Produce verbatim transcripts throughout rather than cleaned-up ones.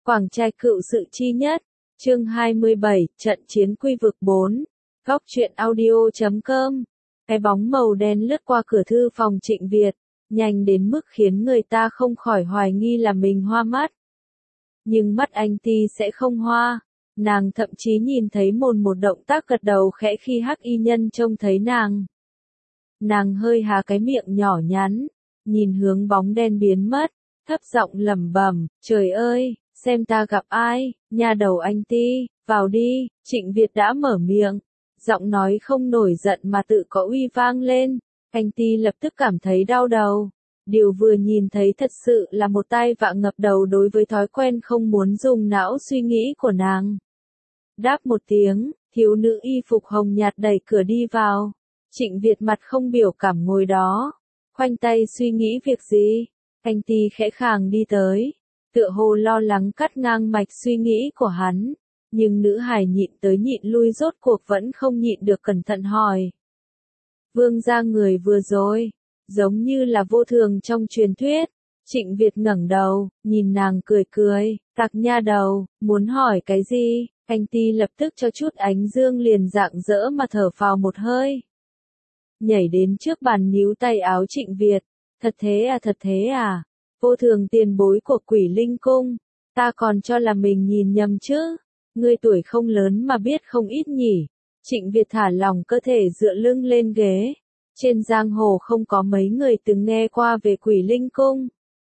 Quảng trai cựu sự chi nhất, chương hai mươi bảy, trận chiến quy vực bốn, góc truyện audio chấm com. Cái bóng màu đen lướt qua cửa thư phòng Trịnh Việt, nhanh đến mức khiến người ta không khỏi hoài nghi là mình hoa mắt. Nhưng mắt anh Ti sẽ không hoa, nàng thậm chí nhìn thấy mồn một động tác gật đầu khẽ khi hắc y nhân trông thấy nàng. Nàng hơi há cái miệng nhỏ nhắn, nhìn hướng bóng đen biến mất, thấp giọng lẩm bẩm, trời ơi, xem ta gặp ai, nhà đầu anh Ti, vào đi. Trịnh Việt đã mở miệng, giọng nói không nổi giận mà tự có uy vang lên. Anh Ti lập tức cảm thấy đau đầu. Điều vừa nhìn thấy thật sự là một tai vạ ngập đầu đối với thói quen không muốn dùng não suy nghĩ của nàng. Đáp một tiếng, thiếu nữ y phục hồng nhạt đẩy cửa đi vào. Trịnh Việt mặt không biểu cảm ngồi đó, khoanh tay suy nghĩ việc gì. Anh Ti khẽ khàng đi tới, tựa hồ lo lắng cắt ngang mạch suy nghĩ của hắn, nhưng nữ hài nhịn tới nhịn lui rốt cuộc vẫn không nhịn được cẩn thận hỏi. Vương gia người vừa rồi, giống như là vô thường trong truyền thuyết. Trịnh Việt ngẩng đầu, nhìn nàng cười cười, tặc nha đầu, muốn hỏi cái gì? Anh Ti lập tức cho chút ánh dương liền rạng rỡ mà thở phào một hơi. Nhảy đến trước bàn níu tay áo Trịnh Việt, thật thế à thật thế à, vô thường tiền bối của Quỷ Linh Cung, ta còn cho là mình nhìn nhầm chứ, ngươi tuổi không lớn mà biết không ít nhỉ. Trịnh Việt thả lỏng cơ thể dựa lưng lên ghế, trên giang hồ không có mấy người từng nghe qua về Quỷ Linh Cung.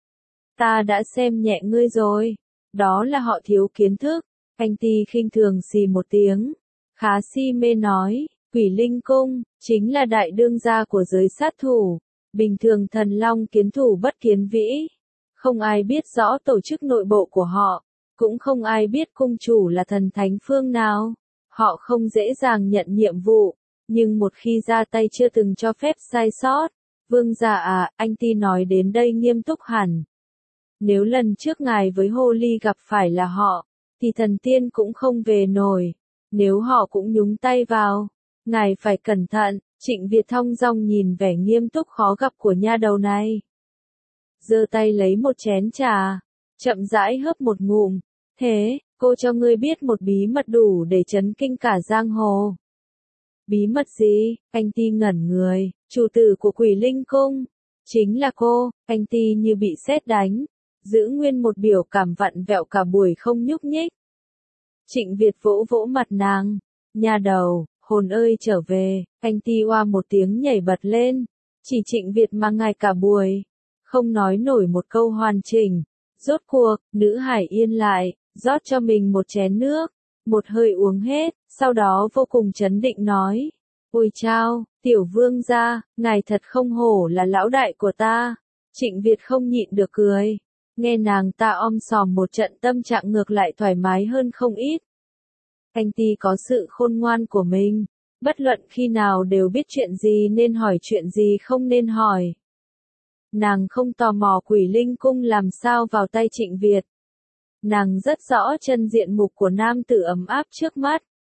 Ta đã xem nhẹ ngươi rồi, đó là họ thiếu kiến thức. Anh Ti khinh thường xì một tiếng, khá si mê nói, Quỷ Linh Cung, chính là đại đương gia của giới sát thủ, bình thường thần long kiến thủ bất kiến vĩ. Không ai biết rõ tổ chức nội bộ của họ, cũng không ai biết cung chủ là thần thánh phương nào. Họ không dễ dàng nhận nhiệm vụ, nhưng một khi ra tay chưa từng cho phép sai sót. Vương gia à, anh Ti nói đến đây nghiêm túc hẳn. Nếu lần trước ngài với Hồ Ly gặp phải là họ, thì thần tiên cũng không về nổi. Nếu họ cũng nhúng tay vào, ngài phải cẩn thận. Trịnh Việt thong dong nhìn vẻ nghiêm túc khó gặp của nha đầu này. Giơ tay lấy một chén trà, chậm rãi hớp một ngụm. Thế, cô cho ngươi biết một bí mật đủ để chấn kinh cả giang hồ. Bí mật gì? Anh Ti ngẩn người, chủ tử của Quỷ Linh Cung. Chính là cô. Anh Ti như bị sét đánh, giữ nguyên một biểu cảm vặn vẹo cả buổi không nhúc nhích. Trịnh Việt vỗ vỗ mặt nàng, nha đầu, hồn ơi trở về. Anh Ti oa một tiếng nhảy bật lên, chỉ Trịnh Việt mà ngài cả buổi, không nói nổi một câu hoàn chỉnh. Rốt cuộc, nữ hải yên lại, rót cho mình một chén nước, một hơi uống hết, sau đó vô cùng trấn định nói, ôi chao, tiểu vương gia, ngài thật không hổ là lão đại của ta. Trịnh Việt không nhịn được cười, nghe nàng ta om sòm một trận tâm trạng ngược lại thoải mái hơn không ít. Anh Ti có sự khôn ngoan của mình, bất luận khi nào đều biết chuyện gì nên hỏi chuyện gì không nên hỏi. Nàng không tò mò Quỷ Linh Cung làm sao vào tay Trịnh Việt. Nàng rất rõ chân diện mục của nam tử ấm áp trước mắt.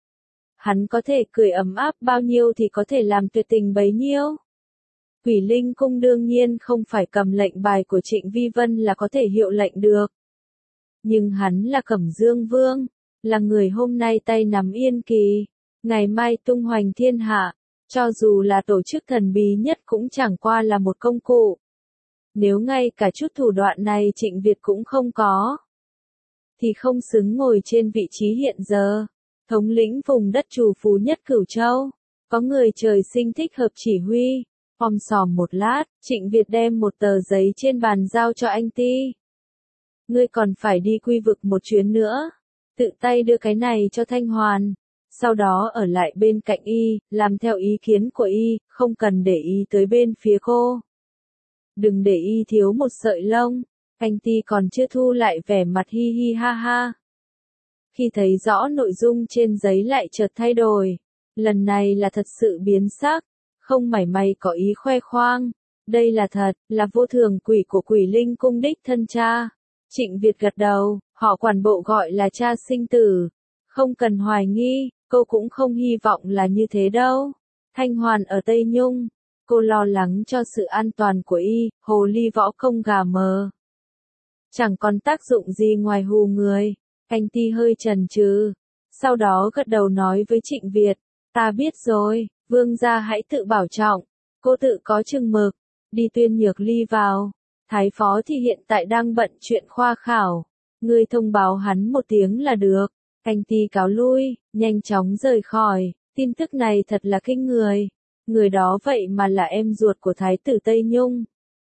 Hắn có thể cười ấm áp bao nhiêu thì có thể làm tuyệt tình bấy nhiêu. Quỷ Linh Cung đương nhiên không phải cầm lệnh bài của Trịnh Vi Vân là có thể hiệu lệnh được. Nhưng hắn là Cẩm Dương Vương, là người hôm nay tay nắm yên kỳ, ngày mai tung hoành thiên hạ, cho dù là tổ chức thần bí nhất cũng chẳng qua là một công cụ. Nếu ngay cả chút thủ đoạn này Trịnh Việt cũng không có, thì không xứng ngồi trên vị trí hiện giờ, thống lĩnh vùng đất trù phú nhất Cửu Châu. Có người trời sinh thích hợp chỉ huy. Om sòm một lát, Trịnh Việt đem một tờ giấy trên bàn giao cho anh Ti. Ngươi còn phải đi quy vực một chuyến nữa, tự tay đưa cái này cho Thanh Hoàn, sau đó ở lại bên cạnh y, làm theo ý kiến của y, không cần để ý tới bên phía cô. Đừng để y thiếu một sợi lông. Anh Ti còn chưa thu lại vẻ mặt hi hi ha ha. Khi thấy rõ nội dung trên giấy lại chợt thay đổi. Lần này là thật sự biến sắc, không mảy may có ý khoe khoang. Đây là thật, là vô thường quỷ của Quỷ Linh Cung đích thân cha. Trịnh Việt gật đầu, họ quản bộ gọi là cha sinh tử. Không cần hoài nghi, cô cũng không hy vọng là như thế đâu. Thanh Hoàn ở Tây Nhung, cô lo lắng cho sự an toàn của y, hồ ly võ công gà mờ. chẳng còn tác dụng gì ngoài hù người. Canh Ti hơi chần chừ, sau đó gật đầu nói với Trịnh Việt, ta biết rồi, vương gia hãy tự bảo trọng, cô tự có chừng mực, đi Tuyên Nhược Ly vào, thái phó thì hiện tại đang bận chuyện khoa khảo, ngươi thông báo hắn một tiếng là được. Canh Ti cáo lui, nhanh chóng rời khỏi, tin tức này thật là kinh người, người đó vậy mà là em ruột của thái tử Tây Nhung.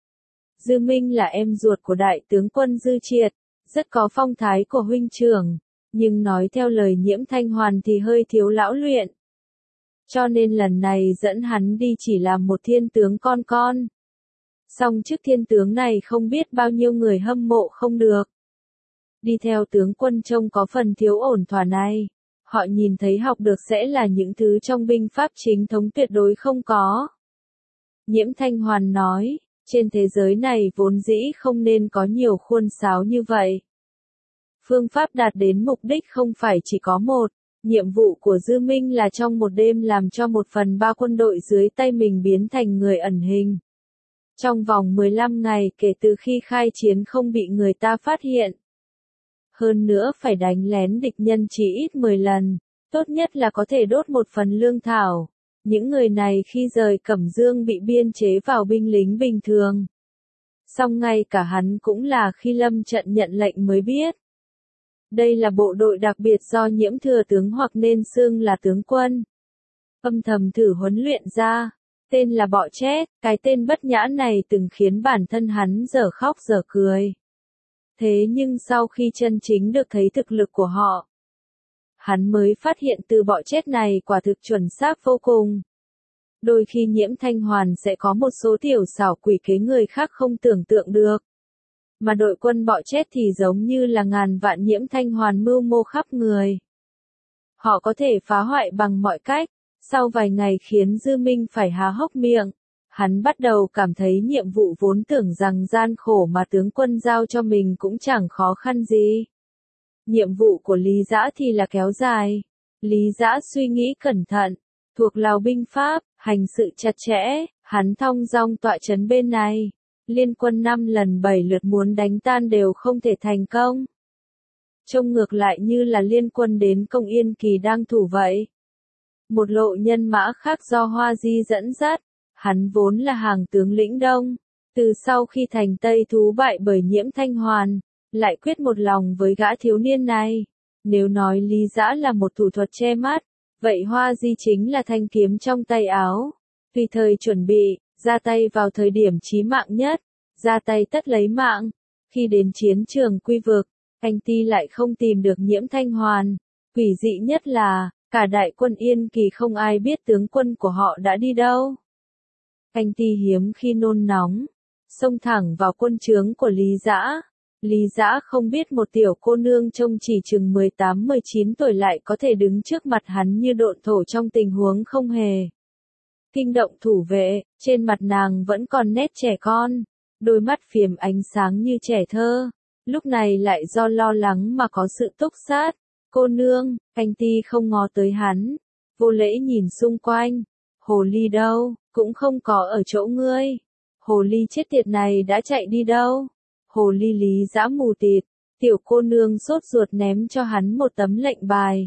Dư Minh là em ruột của đại tướng quân Dư Triệt, rất có phong thái của huynh trưởng, nhưng nói theo lời Nhiễm Thanh Hoàn thì hơi thiếu lão luyện. Cho nên lần này dẫn hắn đi chỉ là một thiên tướng con con. Song chức thiên tướng này không biết bao nhiêu người hâm mộ không được. Đi theo tướng quân trông có phần thiếu ổn thỏa này. Họ nhìn thấy học được sẽ là những thứ trong binh pháp chính thống tuyệt đối không có. Nhiễm Thanh Hoàn nói, trên thế giới này vốn dĩ không nên có nhiều khuôn sáo như vậy. Phương pháp đạt đến mục đích không phải chỉ có một. Nhiệm vụ của Dư Minh là trong một đêm làm cho một phần ba quân đội dưới tay mình biến thành người ẩn hình. Trong vòng mười lăm ngày kể từ khi khai chiến không bị người ta phát hiện. Hơn nữa phải đánh lén địch nhân chỉ ít mười lần, tốt nhất là có thể đốt một phần lương thảo. Những người này khi rời Cẩm Dương bị biên chế vào binh lính bình thường. Song ngay cả hắn cũng là khi lâm trận nhận lệnh mới biết. Đây là bộ đội đặc biệt do Nhiễm thừa tướng hoặc nên xưng là tướng quân. Âm thầm thử huấn luyện ra, tên là Bọ Chét, cái tên bất nhã này từng khiến bản thân hắn dở khóc dở cười. Thế nhưng sau khi chân chính được thấy thực lực của họ, hắn mới phát hiện từ Bọ Chét này quả thực chuẩn xác vô cùng. Đôi khi Nhiễm Thanh Hoàn sẽ có một số tiểu xảo quỷ kế người khác không tưởng tượng được. Mà đội quân Bọ Chét thì giống như là ngàn vạn Nhiễm Thanh Hoàn mưu mô khắp người. Họ có thể phá hoại bằng mọi cách, sau vài ngày khiến Dư Minh phải há hốc miệng. Hắn bắt đầu cảm thấy nhiệm vụ vốn tưởng rằng gian khổ mà tướng quân giao cho mình cũng chẳng khó khăn gì. Nhiệm vụ của Lý Dã thì là kéo dài. Lý Dã suy nghĩ cẩn thận, thuộc lào binh pháp, hành sự chặt chẽ, hắn thong dong tọa trấn bên này. Liên quân năm lần bảy lượt muốn đánh tan đều không thể thành công. Trông ngược lại như là liên quân đến Công Yên Kỳ đang thủ vậy. Một lộ nhân mã khác do Hoa Di dẫn dắt, hắn vốn là hàng tướng lĩnh đông. Từ sau khi thành Tây thú bại bởi Nhiễm Thanh Hoàn, lại quyết một lòng với gã thiếu niên này. Nếu nói Lý Dã là một thủ thuật che mắt, vậy Hoa Di chính là thanh kiếm trong tay áo. Tùy thời chuẩn bị, ra tay vào thời điểm chí mạng nhất, ra tay tất lấy mạng. Khi đến chiến trường Quy Vực, Canh Ti lại không tìm được Nhiễm Thanh Hoàn. Quỷ dị nhất là, cả đại quân Yên Kỳ không ai biết tướng quân của họ đã đi đâu. Canh Ti hiếm khi nôn nóng, xông thẳng vào quân trướng của Lý Dã. Lý Dã không biết một tiểu cô nương trông chỉ chừng mười tám mười chín tuổi lại có thể đứng trước mặt hắn như độn thổ trong tình huống không hề kinh động thủ vệ, trên mặt nàng vẫn còn nét trẻ con, đôi mắt phiếm ánh sáng như trẻ thơ, lúc này lại do lo lắng mà có sự túc sát. Cô nương, Canh Ti không ngó tới hắn, vô lễ nhìn xung quanh, hồ ly đâu, cũng không có ở chỗ ngươi. Hồ ly chết tiệt này đã chạy đi đâu? Hồ ly Lý Dã mù tịt, tiểu cô nương sốt ruột ném cho hắn một tấm lệnh bài.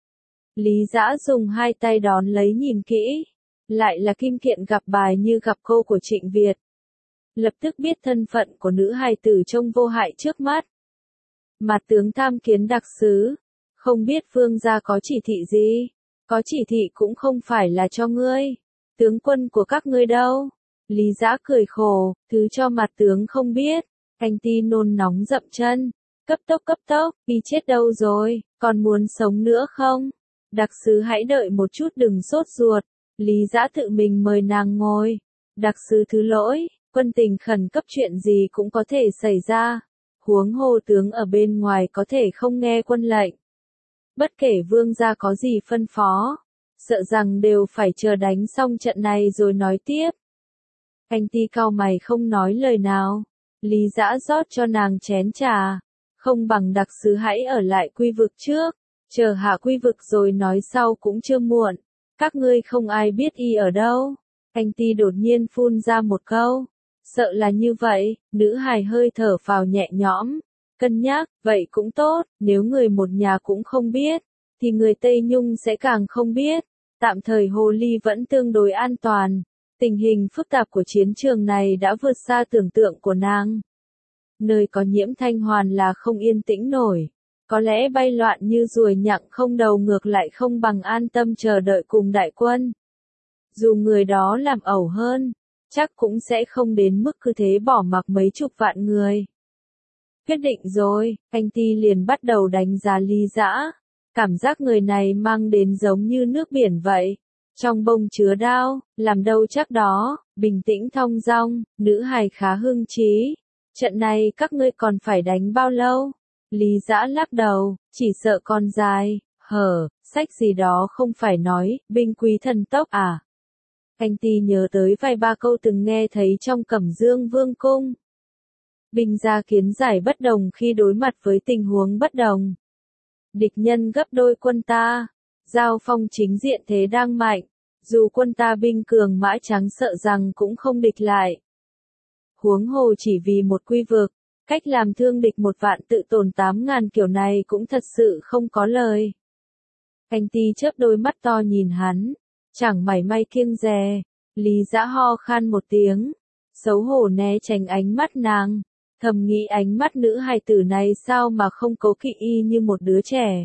Lý Dã dùng hai tay đón lấy nhìn kỹ, lại là kim kiện gặp bài như gặp câu của Trịnh Việt. Lập tức biết thân phận của nữ hài tử trông vô hại trước mắt. Mà tướng tham kiến đặc sứ, không biết vương gia có chỉ thị gì, có chỉ thị cũng không phải là cho ngươi, tướng quân của các ngươi đâu. Lý Dã cười khổ, thứ cho mặt tướng không biết. Canh Ti nôn nóng dậm chân, cấp tốc cấp tốc, đi chết đâu rồi, còn muốn sống nữa không? Đặc sứ hãy đợi một chút đừng sốt ruột. Lý Dã tự mình mời nàng ngồi. Đặc sứ thứ lỗi, quân tình khẩn cấp chuyện gì cũng có thể xảy ra. Huống hồ tướng ở bên ngoài có thể không nghe quân lệnh. Bất kể vương gia có gì phân phó, sợ rằng đều phải chờ đánh xong trận này rồi nói tiếp. Canh Ti cau mày không nói lời nào. Lý Dã rót cho nàng chén trà. Không bằng đặc sứ hãy ở lại Quy Vực trước, chờ hạ Quy Vực rồi nói sau cũng chưa muộn. Các ngươi không ai biết y ở đâu. Canh Ti đột nhiên phun ra một câu. Sợ là như vậy, nữ hài hơi thở phào nhẹ nhõm, Cân nhắc, vậy cũng tốt, nếu người một nhà cũng không biết, thì người Tây Nhung sẽ càng không biết. Tạm thời Hồ Ly vẫn tương đối an toàn. Tình hình phức tạp của chiến trường này đã vượt xa tưởng tượng của nàng. Nơi có Nhiễm Thanh Hoàn là không yên tĩnh nổi. Có lẽ bay loạn như ruồi nhặng không đầu ngược lại không bằng an tâm chờ đợi cùng đại quân. Dù người đó làm ẩu hơn, chắc cũng sẽ không đến mức cứ thế bỏ mặc mấy chục vạn người. Quyết định rồi, anh Ti liền bắt đầu đánh giá Lý Dã. Cảm giác người này mang đến giống như nước biển vậy. Trong bông chứa đao, làm đâu chắc đó, bình tĩnh thong dong, nữ hài khá hưng trí. Trận này các ngươi còn phải đánh bao lâu? Lý Dã lắc đầu, chỉ sợ còn dài, hở, sách gì đó không phải nói, binh quý thần tốc à? Anh Ti nhớ tới vài ba câu từng nghe thấy trong Cẩm Dương Vương cung. Binh gia kiến giải bất đồng khi đối mặt với tình huống bất đồng. Địch nhân gấp đôi quân ta, giao phong chính diện thế đang mạnh, dù quân ta binh cường mã trắng sợ rằng cũng không địch lại. Huống hồ chỉ vì một quy vực, cách làm thương địch một vạn tự tổn tám ngàn kiểu này cũng thật sự không có lời. Anh Ti chớp đôi mắt to nhìn hắn, chẳng mảy may kiêng dè. Lý Dã ho khan một tiếng, xấu hổ né tránh ánh mắt nàng, thầm nghĩ ánh mắt nữ hài tử này sao mà không cố kỵ y như một đứa trẻ.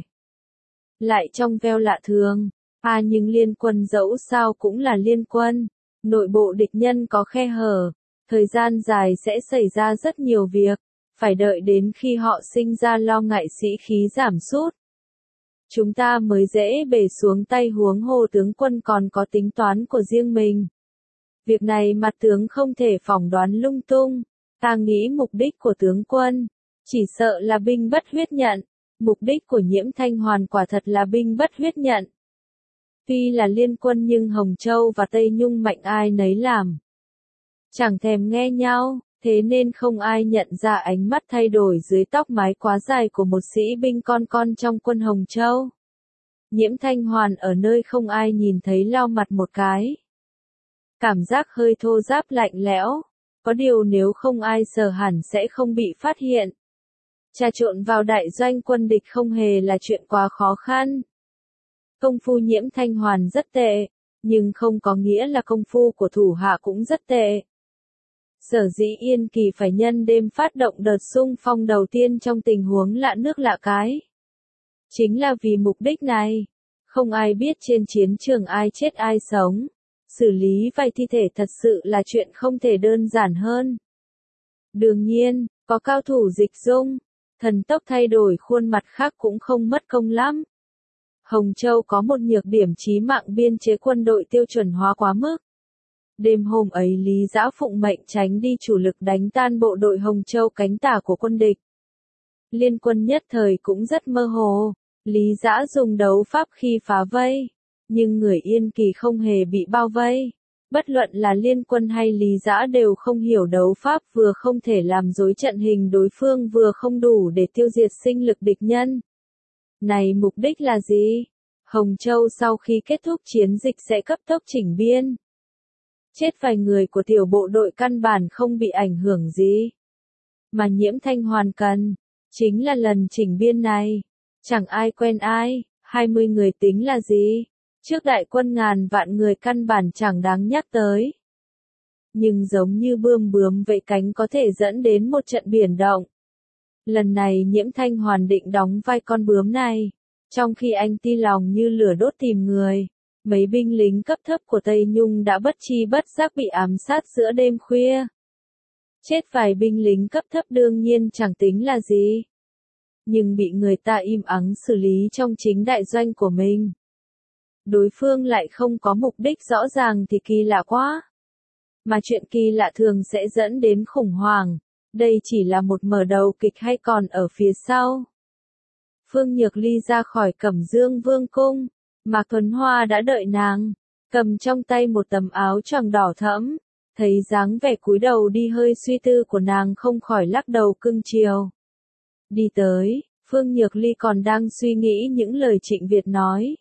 Lại trong veo lạ thường, à nhưng liên quân dẫu sao cũng là liên quân, nội bộ địch nhân có khe hở, thời gian dài sẽ xảy ra rất nhiều việc, phải đợi đến khi họ sinh ra lo ngại sĩ khí giảm sút. Chúng ta mới dễ bể xuống tay huống hồ tướng quân còn có tính toán của riêng mình. Việc này mặt tướng không thể phỏng đoán lung tung, ta nghĩ mục đích của tướng quân, chỉ sợ là binh bất huyết nhận, mục đích của Nhiễm Thanh Hoàn quả thật là binh bất huyết nhận. Tuy là liên quân nhưng Hồng Châu và Tây Nhung mạnh ai nấy làm. Chẳng thèm nghe nhau, thế nên không ai nhận ra ánh mắt thay đổi dưới tóc mái quá dài của một sĩ binh con con trong quân Hồng Châu. Nhiễm Thanh Hoàn ở nơi không ai nhìn thấy lau mặt một cái. Cảm giác hơi thô ráp lạnh lẽo, có điều nếu không ai sờ hẳn sẽ không bị phát hiện. Trà trộn vào đại doanh quân địch không hề là chuyện quá khó khăn. Công phu Nhiễm Thanh Hoàn rất tệ, nhưng không có nghĩa là công phu của thủ hạ cũng rất tệ. Sở dĩ Yên Kỳ phải nhân đêm phát động đợt xung phong đầu tiên trong tình huống lạ nước lạ cái. Chính là vì mục đích này, không ai biết trên chiến trường ai chết ai sống. Xử lý vài thi thể thật sự là chuyện không thể đơn giản hơn. Đương nhiên, có cao thủ dịch dung, thần tốc thay đổi khuôn mặt khác cũng không mất công lắm. Hồng Châu có một nhược điểm chí mạng biên chế quân đội tiêu chuẩn hóa quá mức. Đêm hôm ấy Lý Dã phụng mệnh tránh đi chủ lực đánh tan bộ đội Hồng Châu cánh tả của quân địch. Liên quân nhất thời cũng rất mơ hồ, Lý Dã dùng đấu pháp khi phá vây, nhưng người Yên Kỳ không hề bị bao vây. Bất luận là liên quân hay Lý Dã đều không hiểu đấu pháp, vừa không thể làm rối trận hình đối phương vừa không đủ để tiêu diệt sinh lực địch nhân. Này mục đích là gì? Hồng Châu sau khi kết thúc chiến dịch sẽ cấp tốc chỉnh biên. Chết vài người của tiểu bộ đội căn bản không bị ảnh hưởng gì. Mà Nhiễm Thanh Hoàn cần, chính là lần chỉnh biên này. Chẳng ai quen ai, hai mươi người tính là gì? Trước đại quân ngàn vạn người căn bản chẳng đáng nhắc tới. Nhưng giống như bươm bướm vậy cánh có thể dẫn đến một trận biển động. Lần này Nhiễm Thanh Hoàn định đóng vai con bướm này. Trong khi anh Ti lòng như lửa đốt tìm người, mấy binh lính cấp thấp của Tây Nhung đã bất chi bất giác bị ám sát giữa đêm khuya. Chết vài binh lính cấp thấp đương nhiên chẳng tính là gì. Nhưng bị người ta im ắng xử lý trong chính đại doanh của mình. Đối phương lại không có mục đích rõ ràng thì kỳ lạ quá. Mà chuyện kỳ lạ thường sẽ dẫn đến khủng hoảng. Đây chỉ là một mở đầu kịch hay còn ở phía sau. Phương Nhược Ly ra khỏi Cẩm Dương Vương cung. Mạc Thuấn Hoa đã đợi nàng, cầm trong tay một tấm áo choàng đỏ thẫm. Thấy dáng vẻ cúi đầu đi hơi suy tư của nàng không khỏi lắc đầu cưng chiều. Đi tới, Phương Nhược Ly còn đang suy nghĩ những lời Trịnh Việt nói.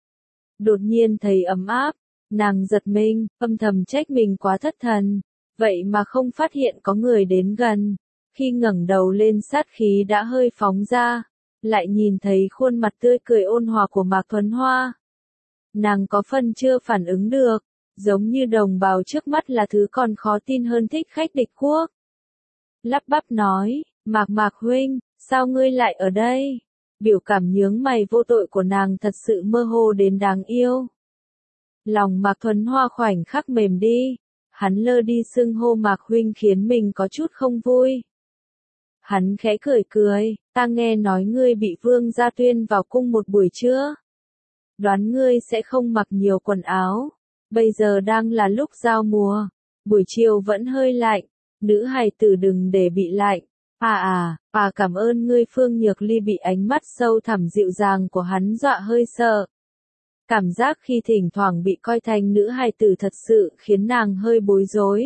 Đột nhiên thấy ấm áp, nàng giật mình, âm thầm trách mình quá thất thần, vậy mà không phát hiện có người đến gần. Khi ngẩng đầu lên sát khí đã hơi phóng ra, lại nhìn thấy khuôn mặt tươi cười ôn hòa của Mạc Thuấn Hoa. Nàng có phần chưa phản ứng được, giống như đồng bào trước mắt là thứ còn khó tin hơn thích khách địch quốc. Lắp bắp nói, Mạc Mạc huynh, sao ngươi lại ở đây? Biểu cảm nhướng mày vô tội của nàng thật sự mơ hồ đến đáng yêu. Lòng Mạc Thuấn Hoa khoảnh khắc mềm đi, hắn lơ đi xưng hô Mạc huynh khiến mình có chút không vui. Hắn khẽ cười cười, ta nghe nói ngươi bị vương gia tuyên vào cung một buổi trưa. Đoán ngươi sẽ không mặc nhiều quần áo, bây giờ đang là lúc giao mùa, buổi chiều vẫn hơi lạnh, nữ hài tử đừng để bị lạnh. À à, à cảm ơn ngươi. Phương Nhược Ly bị ánh mắt sâu thẳm dịu dàng của hắn dọa hơi sợ. Cảm giác khi thỉnh thoảng bị coi thành nữ hài tử thật sự khiến nàng hơi bối rối.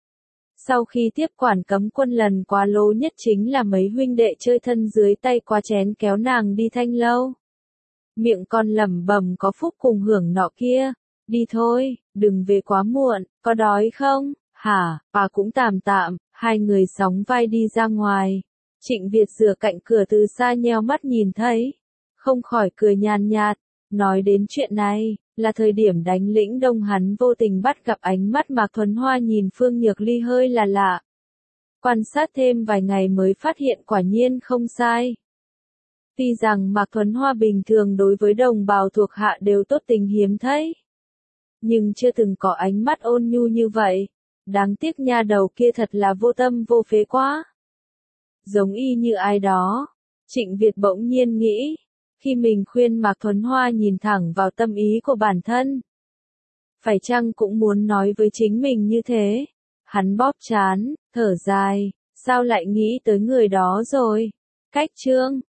Sau khi tiếp quản cấm quân lần quá lố nhất chính là mấy huynh đệ chơi thân dưới tay qua chén kéo nàng đi thanh lâu. Miệng con lẩm bẩm có phúc cùng hưởng nọ kia. Đi thôi, đừng về quá muộn, có đói không? Hả, bà cũng tạm tạm. Hai người sóng vai đi ra ngoài. Trịnh Việt dựa cạnh cửa từ xa nheo mắt nhìn thấy. Không khỏi cười nhàn nhạt. Nói đến chuyện này, là thời điểm đánh Lĩnh Đông hắn vô tình bắt gặp ánh mắt Mạc Thuấn Hoa nhìn Phương Nhược Ly hơi là lạ. Quan sát thêm vài ngày mới phát hiện quả nhiên không sai. Tuy rằng Mạc Thuấn Hoa bình thường đối với đồng bào thuộc hạ đều tốt tình hiếm thấy. Nhưng chưa từng có ánh mắt ôn nhu như vậy. Đáng tiếc nha đầu kia thật là vô tâm vô phế quá. Giống y như ai đó. Trịnh Việt bỗng nhiên nghĩ. Khi mình khuyên Mạc Thuấn Hoa nhìn thẳng vào tâm ý của bản thân. Phải chăng cũng muốn nói với chính mình như thế? Hắn bóp trán, thở dài. Sao lại nghĩ tới người đó rồi? Cách chương.